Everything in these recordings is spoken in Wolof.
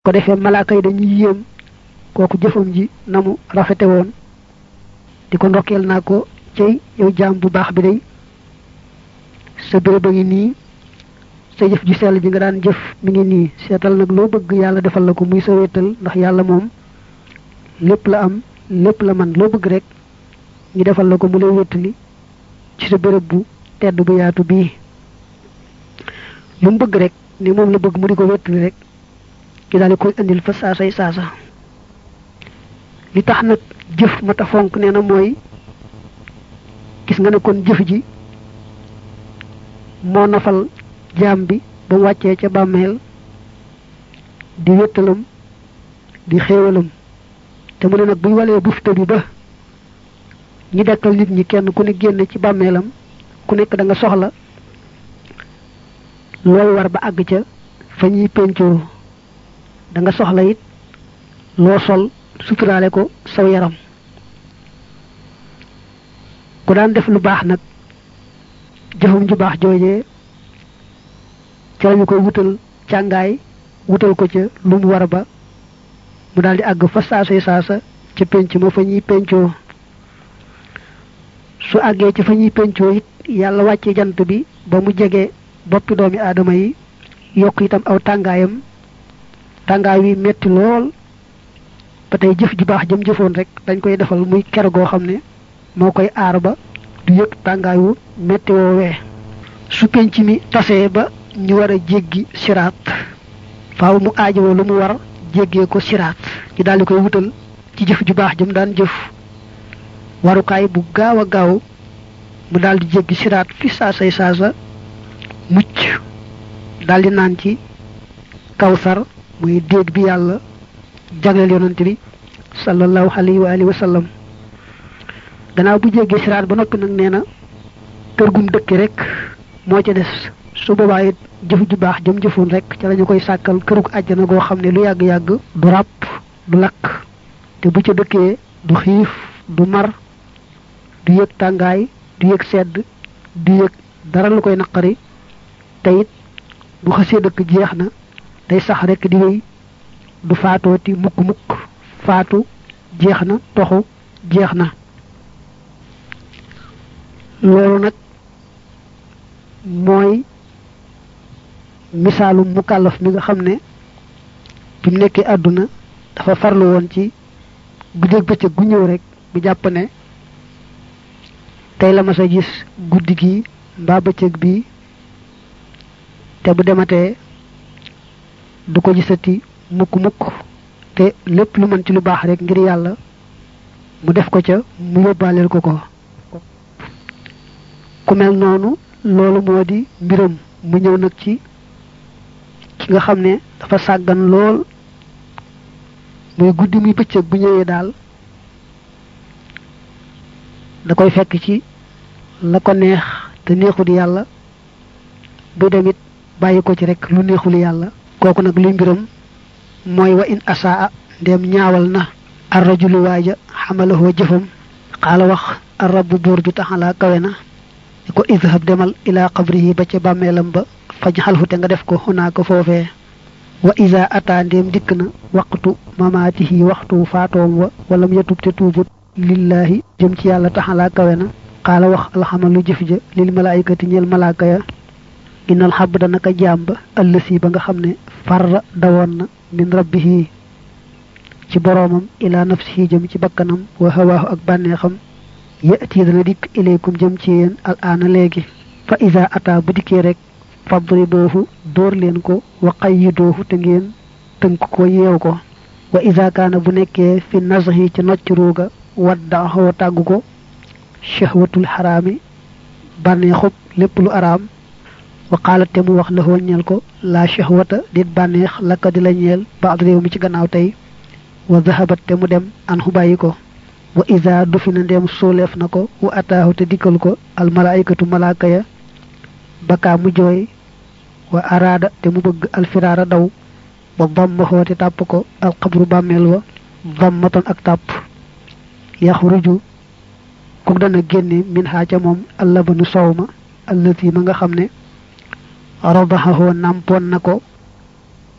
ko defee malaaka yi dañuy yéem kooku jëfam ji namu rafete woon di ko ndokkeel naa ko cey yow jaam bu baax bi day sa béréb a ngi nii sa jëf ju sell ji nga daan jëf mi ngi nii seetal nag loo bëgg yàlla defal la ko muy sa wéttal ndax yàlla moom lépp la am lépp la man loo bëgg rek ñu defal la ko mu lay wéttali ci sa béréb bu tedd bu yaatu bii lu mu bëgg rek ni moom la bëgg mu di ko wéttali rek ki daal di koy indil fa saasay saasa li tax nag jëf mata fonk nee na mooy gis nga ne kon jëf ji moo nafal jaam bi ba mu wàccee ca bàmmeel di wéttalam di xéewalam te mu ne nag buy walee bufta bi ba ñi dekkal nit ñi kenn ku ne génn ci bàmmeelam ku nekk da nga soxla looy war ba àgg ca fa ñuy pencoo da nga soxla it loo sol suturaale ko saw yaram ku daan def lu baax nag jëfum ju baax joojee ca lañu koy wutal càngaay wutal ko ca lu mu war ba mu daal di àgg fa saasay saasa ca penc ma fa ñuy pencoo su àggee ci fa ñuy pencoo it yàlla wàcce jant bi ba mu jege boppi doomi aadama yi yokk itam aw tàngaayam tàngaay wi metti lool ba tey jëf ju baax jëm jëfoon rek dañ koy defal muy ker goo xam ne moo koy aar ba du yëg tàngaay wu metti woowee su penc mi tasee ba ñu war a jéggi siraat faaw mu aajowoo lu mu war jéggee ko siraat ñu daal di koy wutal ci jëf ju baax jëm daan jëf warukaay bu gaaw a gaaw mu daal di jéggi siraat fi saasay saasa mucc daal di naan ci kawsar muy déeg bi yàlla jagleel yonante bi sallallahu alayhi wa alihi wa sallam gannaaw bu jéggee siraat ba noppi nag nee na kër gum dëkki rek moo ca des su boobaa it jëf ju baax jëm jëfoon rek ca lañu koy sàkkal kërug àjjana goo xam ne lu yàgg-yàgg du ràpp du lakk te bu ca dëkkee du xiif du mar du yëg tàngaay du yëg sedd du yëg dara lu koy naqari te it bu xasee dëkk jeex na day sax rek di wéy du faatooti mukk faatu jeex na toxu jeex na loolu nag mooy misaalu mukallaf mi nga xam ne bi mu nekkee àdduna dafa farlu woon ci guddeeg bëccëg gu ñëw rek bu jàpp ne tey la ma sa gis guddi gi mbaa bëccëg bi te bu dematee du ko gisati mukk te lépp lu mën ci lu baax rek ngir yàlla mu def ko ca mu yóbbaaleel ko ku mel noonu loolu moo di mbiram mu ñëw nag ci ki nga xam ne dafa sàggan lool muy guddi muy bëccëg bu ñëwee daal da koy fekk ci la ko neex te neexul yàlla bu demit bàyyi ko ci rek lu neexul yàlla kooku nag li mbiram mooy wa in asaa ndem ñaawal na ar rajulu waaja xamalahoo jëfam xaala wax ar rabbu buur ju taxalaa kawe na ko izhab demal ila qabrihi ba ca bàmmeelam ba fajxalhu te nga def ko xunaa ko foofee wa iza ata ndem dikk na waqtu mamaatihi waxtu faatoom wa walam yatub te tuubut lillahi jëm ci yàlla taxalaa kawe na xaala wax alxamalu jëf ja lil malaayikati ñeel malaaka ya innal xabda naka jaam ba ëllësi ba nga xam ne farra dawoon na min rabbihi ci boroomam ila nafsihi jëm ci bakkanam wa hawaahu ak bànneexam yati dana dikk ilaykum jëm ci yéen al aana léegi fa iza ata bu dikkee rek fadriboohu dóor leen ko wa qayyidoohu te ngeen tënk ko yeew ko wa iza kaana bu nekkee fi nazhi ci nocc ruuga waddaaxoo tàggu ko shahwatul xaraami bànneexub lépp lu araam wa qaalat te mu wax la ñeel ko la shahwata dit bànneex lakka di la ñeel baad réew mi ci gannaaw tey wa zahabat te mu dem an xubayyi ko wa iza dufina ndem sooleef na ko wa ataahu te dikkal ko al malaikatu malaaka ya bakaa mu jooy wa araada te mu bëgg alfiraara daw ba dammaxoo te tàpp ko al xabru bàmmeel wa dammatan ak tàpp yaxruju ku dana génne min xaa ca moom allabanu sow ma allati ma nga xam ne radaxahoo nampoon na ko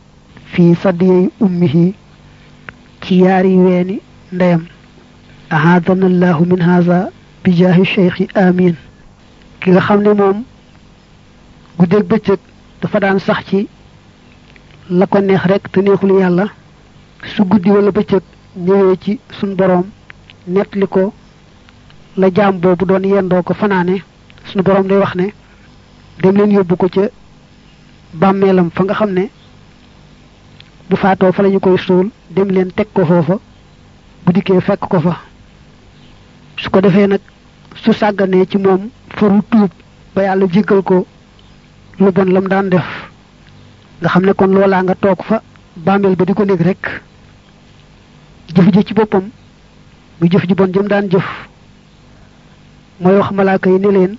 fi sadiyyi ummihi ci yaari weeni ndeyam ahadana allahu min hadha bi jaahi cheikhi amin ki nga xam ne moom guddeeg bëccëg dafa daan sax ci la ko neex rek te neexul yàlla su guddi wala bëccëg ñëwee ci sun boroom nettali ko la jaam boobu doon yendoo ko fanaane sunu boroom day wax ne dem leen yóbbu ko ca bàmmeelam fa nga xam ne bu faatoo fa lañu koy suul dem leen teg ko foofa bu dikkee fekk ko fa su ko defee nag su sàgganee ci moom faru tuub ba yàlla jéggal ko lu bon lam daan def nga xam ne kon loolaa nga toog fa bàmmeel ba di ko nekk rek jëf ji ci boppam bu jëf ji bon jëm daan jëf mooy wax malaaka yi ne leen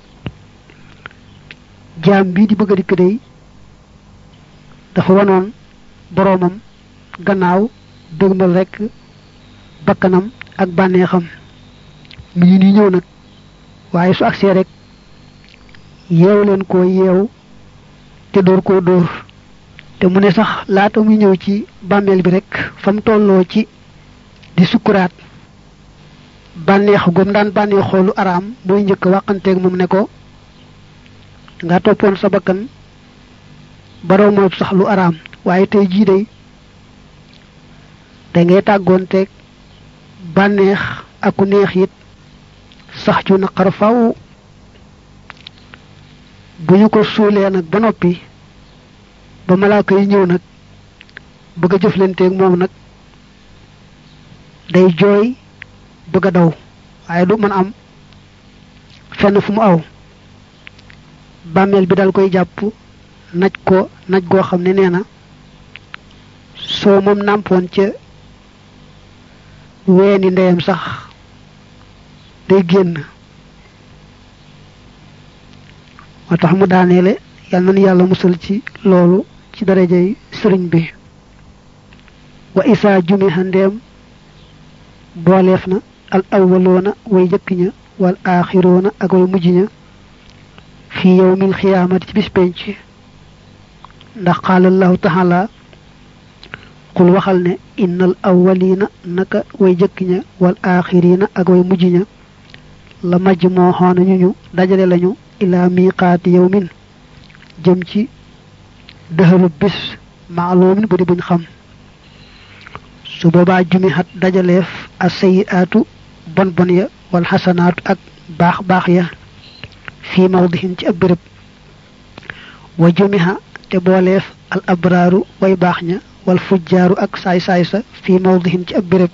jaam bii di bëgg a dikk day dafa wanoon boroomam gannaaw dëgmal rek bakkanam ak bànneexam mi ngi nii ñëw nag waaye su agsee rek yeew leen koo yeew te dóor koo dóor te mu ne sax laata muy ñëw ci bàmmeel bi rek fa mu tolloo ci di sukkuraat bànneex gom daan bànneexoo lu araam mooy njëkk waxanteeg moom ne ko nga toppoon sa bakkan baroo moytu sax lu araam waaye tey jii day da ngay tàggoonteeg bànneex ak ku neex it sax cu naqar faw bu ñu ko suulee nag ba noppi ba malaaka yi ñëw nag bëgg a jëflanteeg moom nag day jooy bëgg a daw waaye du mën am fenn fu mu aw bàmmeel bi dal koy jàpp naj ko naj goo xam ne nee na soo moom nàmpoon ca weeni ndeyam sax day génn moo tax mu daaneele yal na yàlla musal ci loolu ci darajay sëriñ bi wa isaa jumiha ndeem booleef na al awwaloona way jëkk ña wal aaxiroona ak way mujj ña fi yawmil xiyaamati ci bis penc ndax qaala allahu taala qul waxal ne innal awwaliina naka way jëkk ña wal aaxiriina ak way mujj ña la majmuuxoona ñu dajale lañu ilaa miiqaati yawmin jëm ci dëxalu bis maalumin bu di buñ xam su boobaa jumihat dajaleef as sayyi'aatu bon bon ya wal xasanaatu ak baax baax ya fii mawdihin ci ab béréb wa jumiha te booleef al abraaru way baax ña wal fujjaaru ak saay saay sa fii mawdihin ci ab béréb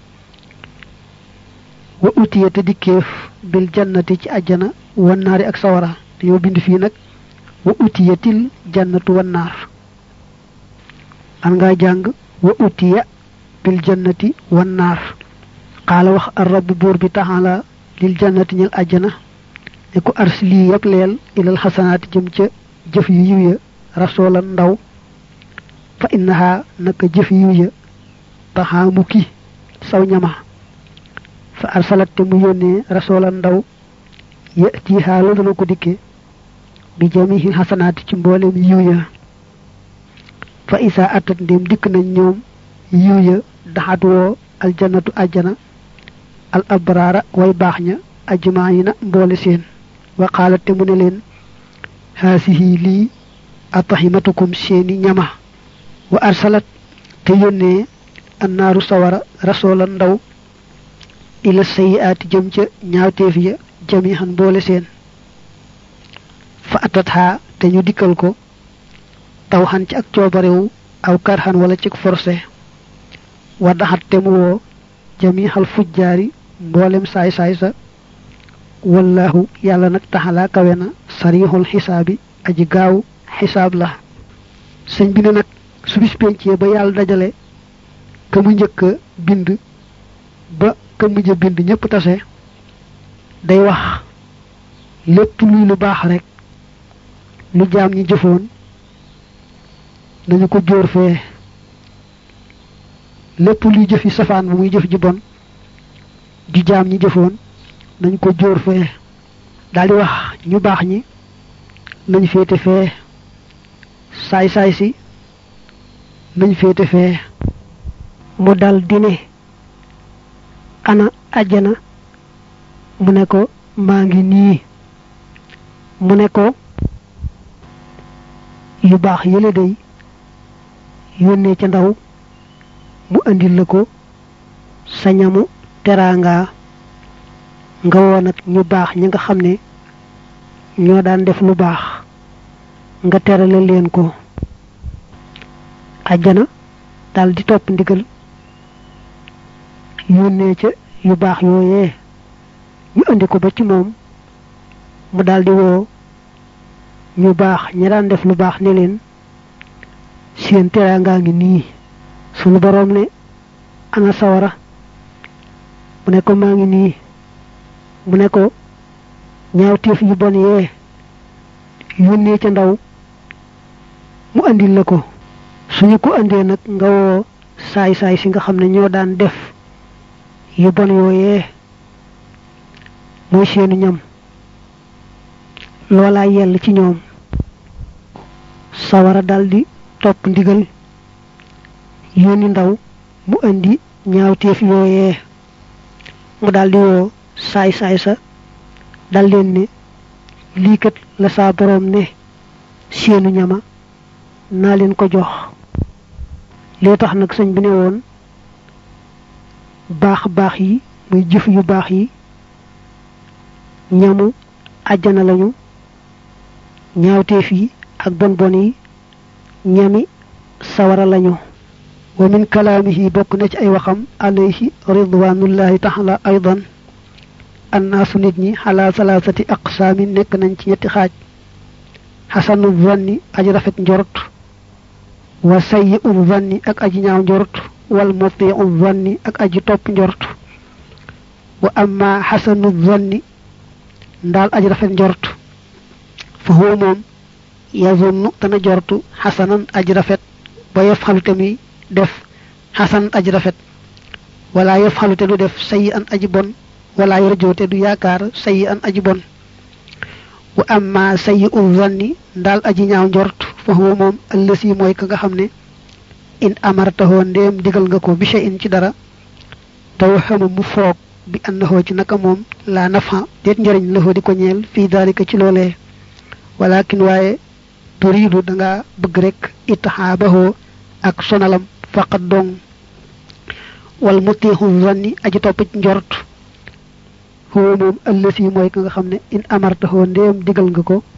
wa utiya te dikkeef bil jannati ci àjjana wan naari ak sawara dañoo bind fii nag wa utiyatil jannatu wan naar an nga jàng wa utiya bil jannati wan naar qaala wax ar rabb buur bi taxala lil jannati ñel àjjana ne ko arsili yab leel ilal xasanaati jëm ca jëf yu yiw ya rasoolan ndaw fa innaha naka jëf yiw ya taxaamu ki saw ñama fa arsalat te mu yónnee rasoolan ndaw yatiha la dana ko dikke bi jamihi xasanaati ci mboolem yiw ya fa isa atat ndem dikk nañ ñoom yiw ya daxat woo aljannatu ajjana al abraara way baax ña ajmaayina mboole seen wa qaalat te mu ne leen haasihi lii atahimatukum seeni ñama wa arsalat te yónnee annaaru sawara rasoolan ndaw ila sayyi'aati jëm ca ñaawteef ya jamihan mboole seen fa atatha te ñu dikkal ko taw xan ci ak coobarewu aw karxan wala ci forcé wa daxat te mu woo jamihal fujjaari mboolem saay saay sa wallahu yàlla nag taxalaa kawe na sarixul xisaabi aji gaaw xisaab la sëñ bi ne nag su bis pencee ba yàlla dajale ka mu njëkk a bind ba ka mujj a bind ñëpp tase day wax lépp luy lu baax rek lu jaam ñi jëfoon nañu ko jóor fee lépp luy jëfi safaan bu muy jëf ji bon di jaam ñi jëfoon nañ ko jóor fee daldi wax ñu baax ñi nañ féete fee saay saay si nañ féete fee mu dal dine ana àjjana mu ne ko maa ngi nii mu ne ko yu baax yële day yónnee ca ndaw mu andil la ko sa ñamu teraanga nga woon ak ñu baax ñi nga xam ne ñoo daan def lu baax nga terale leen ko àjjana dal di topp ndigal yónnee ca yu baax yooyee ñu andi ko ba ci moom mu daldi woo ñu baax ñi daan def lu baax ne leen seen teraanga ngi nii sunu boroom ne ana sawara mu ne ko maa ngi nii mu ne ko ñaawteef yu bon yee yónnee ca ndaw mu andil la ko suñu ko andee nag nga woo saay-saay si nga xam ne ñoo daan def yu bon yooyee mooy seenu ñam loolaa yell ci ñoom sawara daldi topp ndigal yónni ndaw mu andi ñaawteef yooyee mu daldi woo saay-saay sa dal leen ne lii kat la saa boroom ne seenu ñama naa leen ko jox lee tax nag sëñ bi ne woon baax yi muy jëf yu baax yi ñamu àjjana lañu ñaawteef yi ak bon yi ñami sawara lañu wa min kalaamihi bokk na ci ay waxam alayhi ridwanullahi taala aydan annaasu nit ñi ala salaasati aqsaami nekk nañ ci ñetti xaaj xasanu zanni aji rafet njort wa sayyi'u zanni ak aji ñaaw njort wal muti'u zanni ak aji topp njort wa amma xasanu zanni ndaal aji rafet njort fa huwa moom yazunnu dana jortu xasanan aji rafet ba yafxalu te muy def xasanan aji rafet wala yafxalu te du def sayyi'an aji bon wala yarju te du yaakaar sayyi'an aji bon wa amma sayyi'u zanni ndaal aji ñaaw njort fa huwa moom allasi mooy ka nga xam ne in amartahu ndéem digal nga ko bi shay'in ci dara taw xamu mu foog bi annahu ci naka moom la nafa déet njëriñ la di ko ñeel fii daalika ci loolee walakin waaye turiidu danga bëgg rek itihaabahu ak sonalam faqat dong wal mutiixu zanni aji topp ci njort huwa moom allasi mooy ka nga xam ne in amartahu ndéem digal nga ko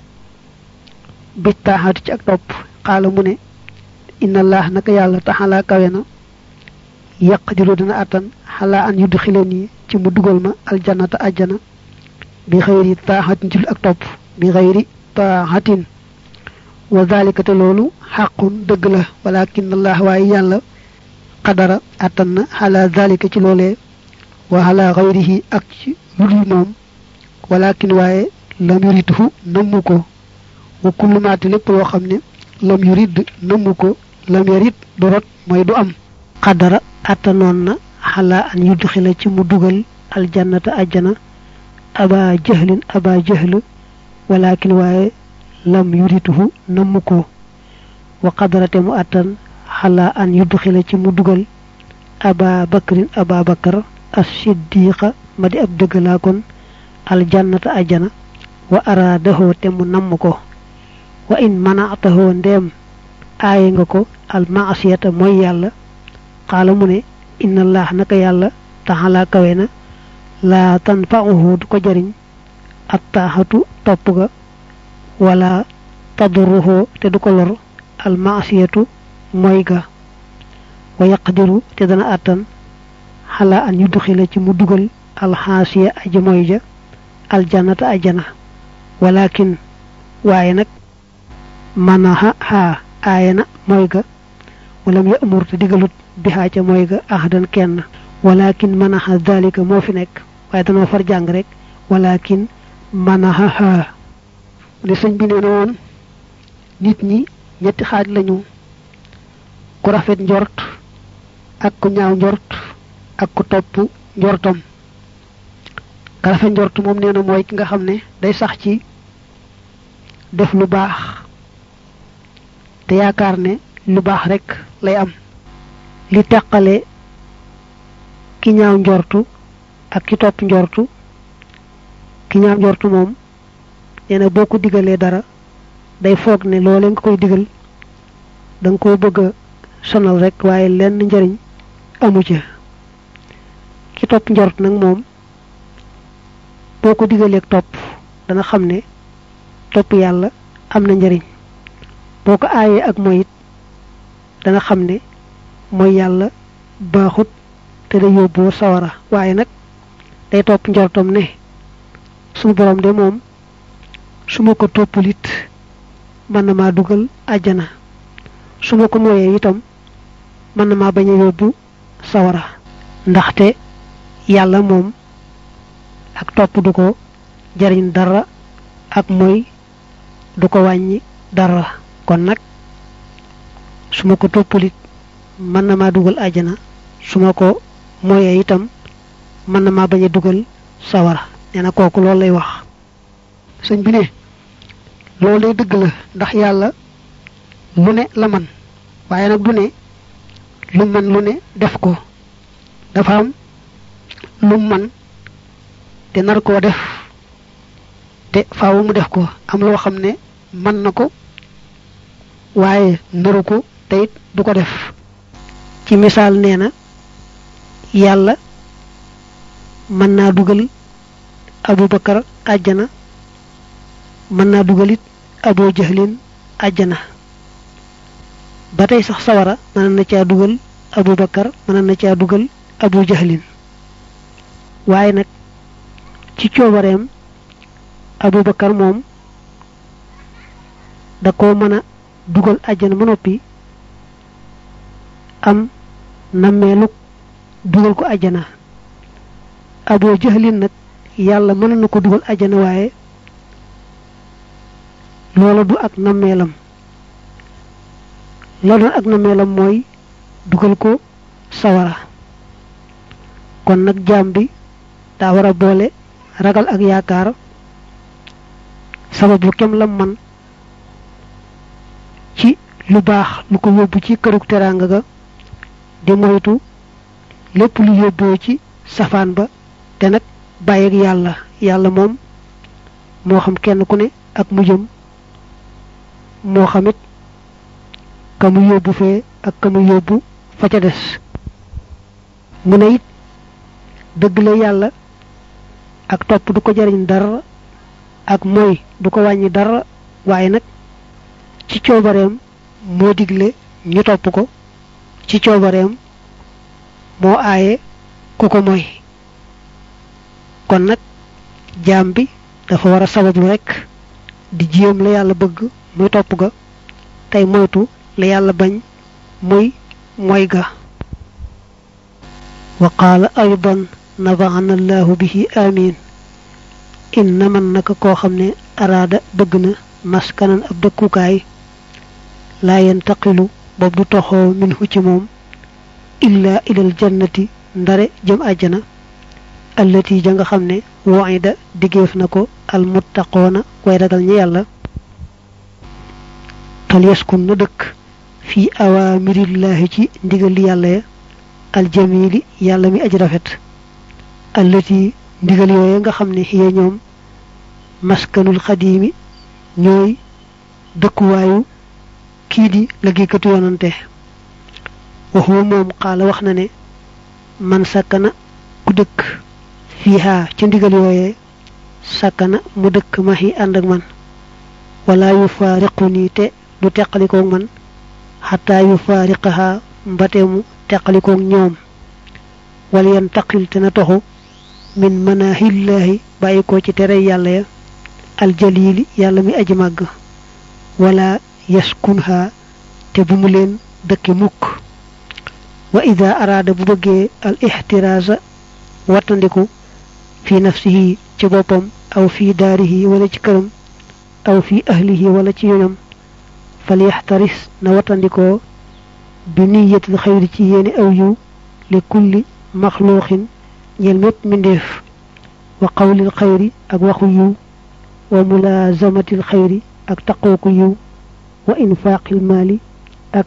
bi taaxaati ci ak topp xaala mu ne inna allah naka yàlla taxalaa kawe na yaqdiru dina attan xalaa an yudxilani ci mu dugal ma aljannata ajjana bi xayri taaxatin ci ak topp bi xayri taaxatin wa zalika te loolu xaqun dëgg la walakin allah waaye yàlla qadara attan na xalaa zalika ci loolee wa xalaa xayrihi ak ci ludul moom walakin waaye lam yurituhu nammu ko wa kullu maati lépp loo xam ne lam yurid nammu ko lam yarid du rot mooy du am qadara attanoon na xalaa an yudxila ci mu dugal aljannata ajjana aba jahl walakin waaye lam yurituhu nammu ko wa qadarate mu attan xalaa an yudxila ci mu dugal aba bakar as-siddiqa ma di ab dëggalaa kon aljannata ajjana wa araadahu te mu namm ko wa in mana'tahu ndeem aaye nga ko al ma'siyata mooy yàlla xaala mu ne inna allah naka yàlla taxalaa kawe na laa tanfa'uhu du ko jariñ at taaxatu topp ga wala tadurruhu te du ko lor al ma'siyatu mooy ga wa yaqdiru te dana àttan xalaa an yudxila ci mu dugal alxaasiya aji mooy ja aljannata ajjana walakin waaye nag manaha haa aayana mooy ga walam ya'mur te digalut bihaa ca mooy ga ahadan kenn walakin manaha dalika moo fi nekk waaye danoo far jàng rek walakin manaha haa ne sëñ bi nee na woon nit ñi ñetti xaaj lañu ku rafet njort ak ku ñaaw njort ak ku topp njortam ka rafet njort moom nee na mooy ki nga xam ne day sax ci def lu baax te yaakaar ne lu baax rek lay am. li teqale ki ñaaw njortu ak ki topp njortu, ki ñaaw njortu moom nee na boo ko digalee dara day foog ne loolee nga koy digal da nga koo bëgg a sonal rek waaye lenn njariñ amu ca. ki topp njort nag moom boo ko digaleeg topp dana xam ne topp yàlla am na njariñ, boo ko aayee ak mooy it dana xam ne mooy yàlla baaxut te day yóbboo sawara. waaye nag day topp njortam ne suñu borom de moom su ma ko toppulit mën na maa dugal àjjana, su ma ko moyee itam mën na maa bañ a yóbbu sawara. ndaxte yàlla moom ak topp du ko jariñ dara, ak mooy du ko wàññi dara. kon nag su ma ko toppulit mën na maa dugal àjjana, su ma ko moyee itam mën na maa bañ a dugal sawara. nee na kooku loolu lay wax. sëñ bi ne loolu lay dëgg la, ndax yàlla lu ne la man, waaye nag du ne lu man lu ne def ko. dafa am lu man te nar koo def te faaw mu def ko, am loo xam ne man na ko waaye naru ko te it du ko def. ci misaal nee na yàlla mën naa dugal Abubakar àjjana, mën naa dugal it Abu Jahlin àjjana. ba tey sax sawara mën na caa dugal Abubakar, mën na caa dugal Abu Jahlin. waaye nag ci coobareem Abubakar moom da koo mën a dugal àjjana ba noppi am nammeelu dugal ko àjjana. Abu Jahlin nag yàlla mën na ko dugal àjjana waaye loola du ak nammeelam. la doon ak nammeelam mooy dugal ko sawara. kon nag jaam bi daa war a boole ragal ak yaakaar, sabab lu kem lam man ci lu baax lu ko yóbbu ci kërug teraanga ga, di moytu lépp lu yóbboo ci safaan ba, te nag bàyyeeg yàlla. yàlla moom moo xam kenn ku ne ak mu jëm, moo xamit ka mu yóbbu fee ak ka mu yóbbu fa ca des. mu ne it dëgg la yàlla ak topp du ko jariñ dara, ak mooy du ko wàññi dara, waaye nag ci coobareem moo digle ñu topp ko, ci coobareem moo aaye ku ko mooy. kon nag jaam bi dafa war a sabablu rekk di jéem la yàlla bëgg muy topp ga, tey moytu la yàlla bañ muy mooy ga. wa qaala aydan nafa'ana allahu bihi amin inna man naka koo xam ne araada bëgg na maskanan ab dëkkukaay laa yantaqilu boobu du toxoo minhu ci moom illa ilal jannati ndare jëm àjjana allati ja nga xam ne wa'ida digéef na ko almuttaqoona way ragal ñi yàlla. fal yaskun na dëkk fii awaamirillahi ci ndigali yàlla ya aljamili yàlla mi aji rafet, allati ndigal yooye nga xam ne xiya ñoom maskanul xadiimi ñooy dëkkuwaayu kii di liggéeykatu yonante. waxuwa moom xaala wax na ne man sakkana ku dëkk fiihaa ci ndigal yooye sakkana mu dëkk ma yi ànd ak man, wala yu faariquni te du teqalikoog man xataa yu faariqahaa mbate mu teqalikoog ñoom. wal yantaqil te na toxu min manahillaahi bàyyi ko ci tere yàlla ya aljalili yàlla mi aji màgg, wala yaskunha te bu mu leen dëkke mukk. wa ida araada bu bëggee al ixtiraasa wattandiku fi nafsihi ci boppam, aw fi daarihi wala ci këram, aw fi ahlihi wala ci yoñam, fal yaxtaris na wattandikoo bi niyatil xayri ci yéeni aw yiw li kulli maxluuqin ñeel mépp mbindéef, wa qawlil xayri ak waxu yiw, wa mulaazamatil xayri ak taqooku yiw, wa infaaqil maali ak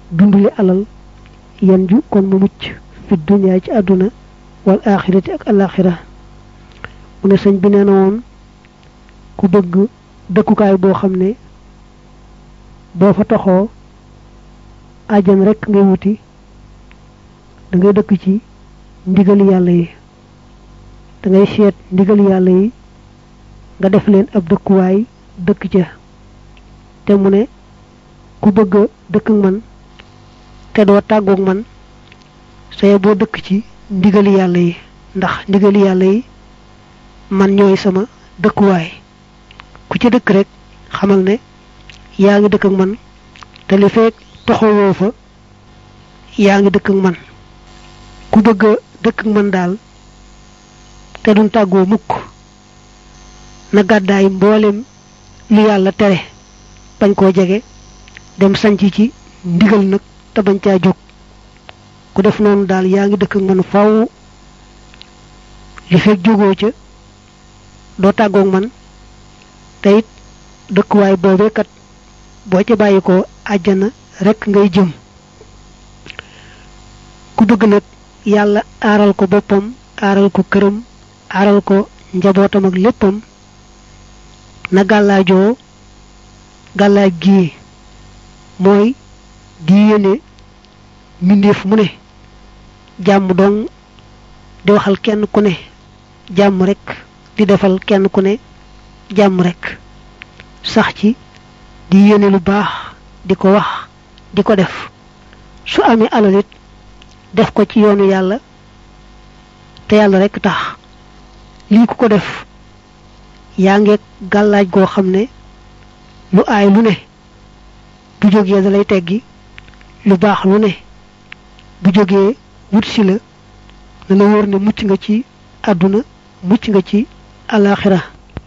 dunduli alal yanju kon mu mucc fi dunya ci aduna wal akhirati ak al akhirah mu ne señ bi neena won ku bëgg dëkkukaay boo xam ne boo fa taxoo àjjan rek ngay wuti da ngay dëkk ci ndigal yàlla yi da ngay seet ndigal yàlla yi nga def leen ab dëkkuwaay dëkk ca te mu ne ku bëgg dëkk ak man te doo tàggoog man saye boo dëkk ci ndigal yàlla yi ndax ndigal yàlla yi man ñooy sama dëkkuwaay ku ci dëkk rek xamal ne yaa ngi dëkk ak man te li fekk toxowoo fa yaa ngi dëkk ak man ku bëgg dëkk ak man daal te duñ tàggoo mukk na gàddaay mboolem li yàlla tere bañ koo jege dem sanc ci ndigal nag te bañ caa jóg ku def noonu daal yaa ngi dëkk ak man faw li fekk jógoo ca doo tàggoog man te it dëkkuwaay boobee kat boo ca bàyyi ko àjjana rek ngay jëm ku bëgg nag yàlla aaral ko boppam aaral ko këram aaral ko njabootam ak léppam na gàllaajoo gàllaaj gi mooy di yéene mbindeef mu ne jàmm dong di waxal kenn ku ne jàmm rek di defal kenn ku ne jàmm rek sax ci di yéene lu baax di ko wax di ko def su amee alalit def ko ci yoonu yàlla te yàlla rek tax lii ku ko def yaa ngeeg gàllaaj goo xam ne lu aay lu ne bu jógee da lay teggi lu baax lu ne bu jógee wut si la na la wóor ne mucc nga ci àdduna mucc nga ci alaxira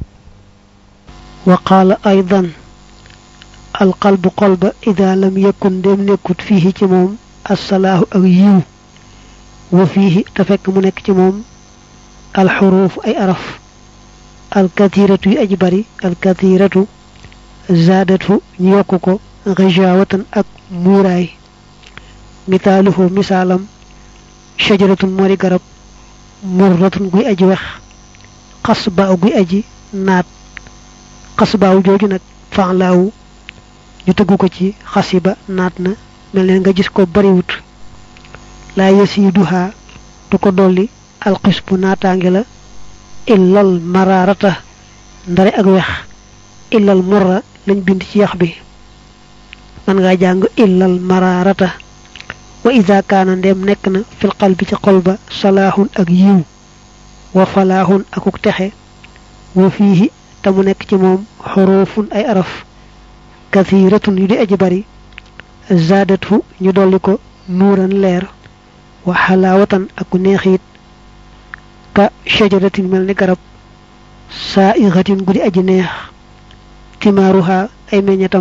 وقال أيضا القلب قلب إذا لم يكن دم نكت فيه تموم الصلاة أو يو وفيه تفك منك تموم الحروف أي أرف الكثيرة أجبري الكثيرة زادته نيوكوكو غجاوة أك موراي مثاله مثالا شجرة موري غرب مرة غي أجي وخ قصبة غي أجي نات قصبة جوجو نك فعلاو ñu teggu ko ci xasiba natna melne nga gis ko bari wut la yasiduha du ko dolli al qisbu natange la illal mararata ndare ak wex illal murra lañ bind ci yax bi man nga jang illal mararata wa idha kana ndem nek na fil qalbi ci qalba salahun ak yiw wa falahun akuk texe wa fihi tamu nek ci mom hurufun ay araf kathiratun yudi ajbari zadatu ñu dolli ko nuran leer wa halawatan ak neexit ka shajaratin melni garab sa'igatin gudi aji neex timaruha ay meñatam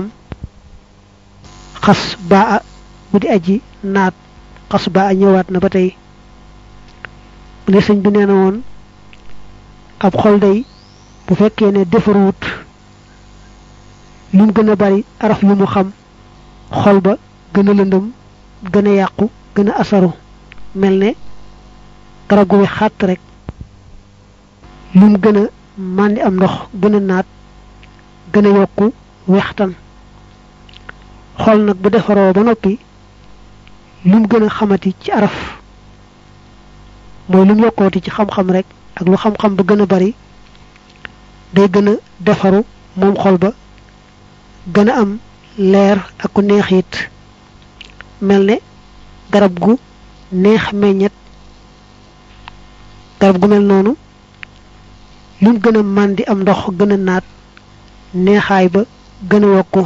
khasba gudi aji naat khasba ñewat na batay ne señ bi neena won ab xol day bu fekkee ne defaruut lum gëna bari araf yu mu xam xol ba gëna lëndëm gëna yàqu gëna asaru melne garab gu xat rek lum gëna mandi am ndox gëna naat gëna yokku wextan xol nak bu defaro ba nopi lum gëna xamati ci araf moy lum yokkoti ci xam xam rek ak lu xam xam ba gëna bari day gëna defaru mom xol ba gëna am leer ak neexit melne garab gu neex meññet garab gu mel nonu lum gëna mandi am ndox gëna naat neexay ba gëna wokku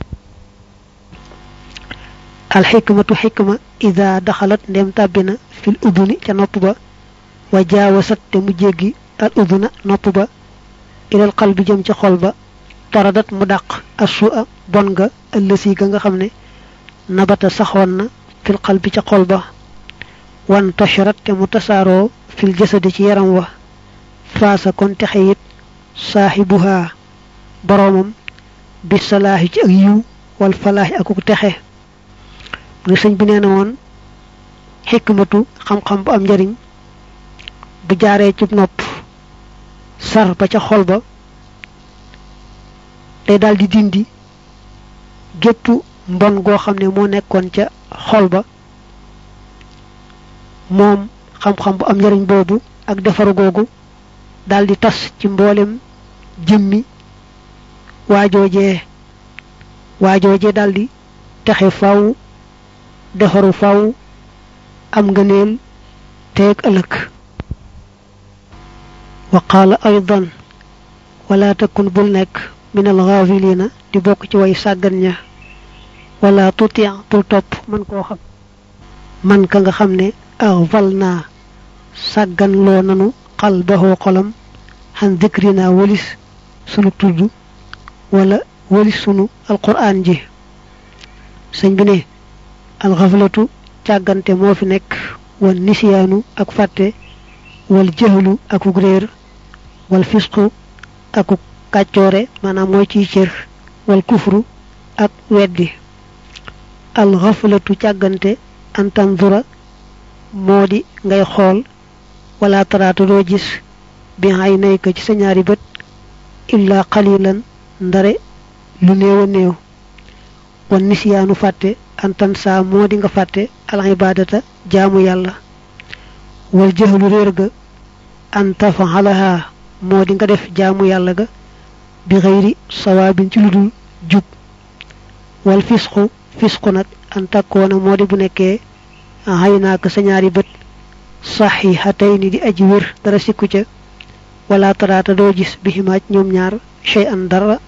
al hikmatu hikma idha dakhalat ndem tabina fil uduni ca nopp ba wa jawasat te mu jéggi al uduna nopp ba ila al qalbi jëm ci xol ba taradat mu daq asua bon nga ëllësi ga nga xamne nabata saxon na fil qalbi ci xol ba wan tasharat te mu tasaro fil jasadi ci yaram wa faasa kon taxayit sahibuha boromam bi salahi ci ak yiw wal falahi akuk texe ni sëñ bi neena woon hikmatu xam-xam bu am njariñ bu jaaree ci nopp sar ba ca xol ba day daldi dindi gépp mbon goo xam ne moo nekkoon ca xol ba moom xam-xam bu am njariñ boobu ak defaru googu daldi tas ci mboolem jëmmi waajoojee daldi texe faw defaru faw am ngëneel teeg ëllëg wa qaala aydan wala takun bul nekk min al ghafilina di bokk ci way sàggan ña wala tuti bul topp man koo xam man ka nga xam ne aghfalna sàggan loo nanu qalbahu xolam han dhikrina walis sunu tudd wala walis sunu alquran ji sëñ bi ne al ghaflatu càggante moo fi nekk wal nisyaanu ak fàtte wal jahlu akuk réer wal fisqu akuk kàccoore maanaam mooy ciy cër wal kufru ak weddi al ghaflatu càggante an tanzura moo di ngay xool wala taraatu doo gis bi ay nayka ci sa ñaari bët illa qalilan ndare lu néew a néew wan nisyaanu fàtte antan saa moo di nga fàtte al ibadata jaamu yàlla wal jahlu réer ga an tafalaha moo di nga def jaamu yàlla ga bi xëyri sawaabin ci ludul jub wal fisqu nag an takkoona moo di bu nekkee xay naaka sa ñaari bët saxihatayni di aji wér dara sikku ca wala taraata doo gis bi himaaj ñoom ñaar shay an dara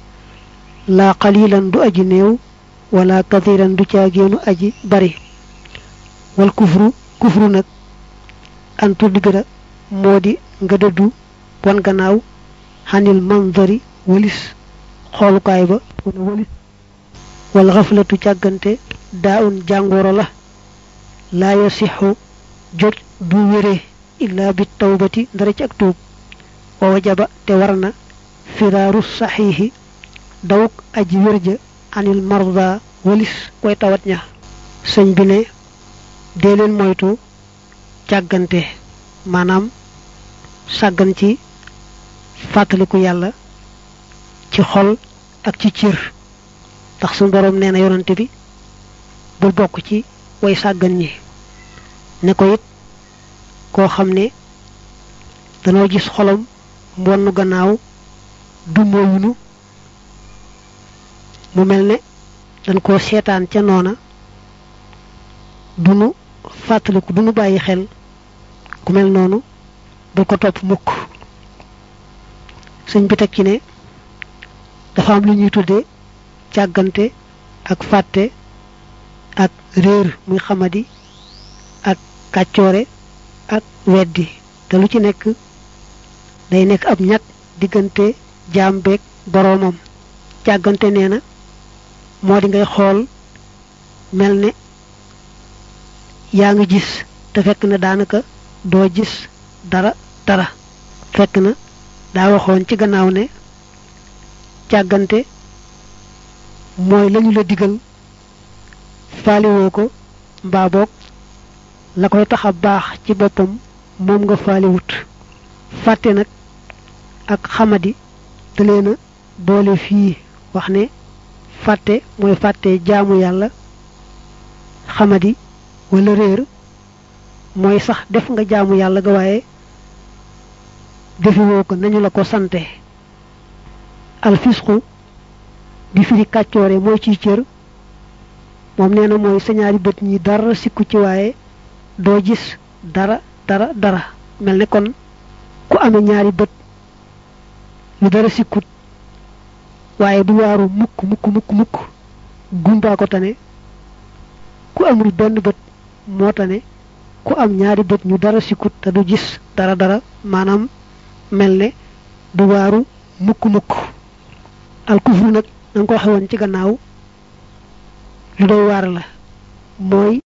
la qalilan du aji néew wala kathiran du caagéenu aji bari wal kufru nag an tudbira moo di nga dëddu wan gannaaw xanil manzari walis xoolukaay ba wala walis wal ghaflatu càggante daa un jàngoro la laa yasixu jot du wéree illa bi tawbati ndara ci ak tuub wa wajaba te war na firaaru saxiixi dawuk aji wérja anil marda walis koy tawat ña sëñ bi ne dee leen moytu càggante maanaam sàggan ci fàttaliku yàlla ci xol ak ci cër tax suñu borom nee na yonante bi bul bokk ci way sàggan ñi ne ko it koo xam ne danoo gis xolam mbonnu gannaaw du mooyunu mu mel ne dañ koo seetaan ca noona dunu fàttaliku dunu bàyyi xel ku mel noonu bul ko topp mukk sëñ bi teg ci ne dafa am lu ñuy tudde càggante ak fàtte ak réer muy xamadi ak kàccoore ak weddi te lu ci nekk day nekk ab ñag diggante jaam beeg boroomam càggante nee na moo di ngay xool mel ne yaa ngi gis te fekk na daanaka doo gis dara fekk na daa waxoon ci gannaaw ne càggante mooy lañu la digal faliwoo ko mbaa boog la koy tax a baax ci boppam moom nga faaliwut fàtte nag ak xamadi da leena boole fii wax ne fàtte mooy fàtte jaamu yàlla xamadi wala réer mooy sax def nga jaamu yàlla ga waaye defiwoo ko nañu la ko sante alfisqu di firi kàccoore mooy ciy cër moom nee na mooy sa ñaari bët ñi dara sikku ci waaye doo gis dara mel ne kon ku amee ñaari bët yu dara sikkut waaye du waaru mukk gumbaa ko tane ku amul benn bët moo tane ku am ñaari bët ñu dara sikkut te du gis dara maanaam mel ne du waaru mukk al kufru nag nga ko waxee woon ci gannaaw lu doy waar la mooy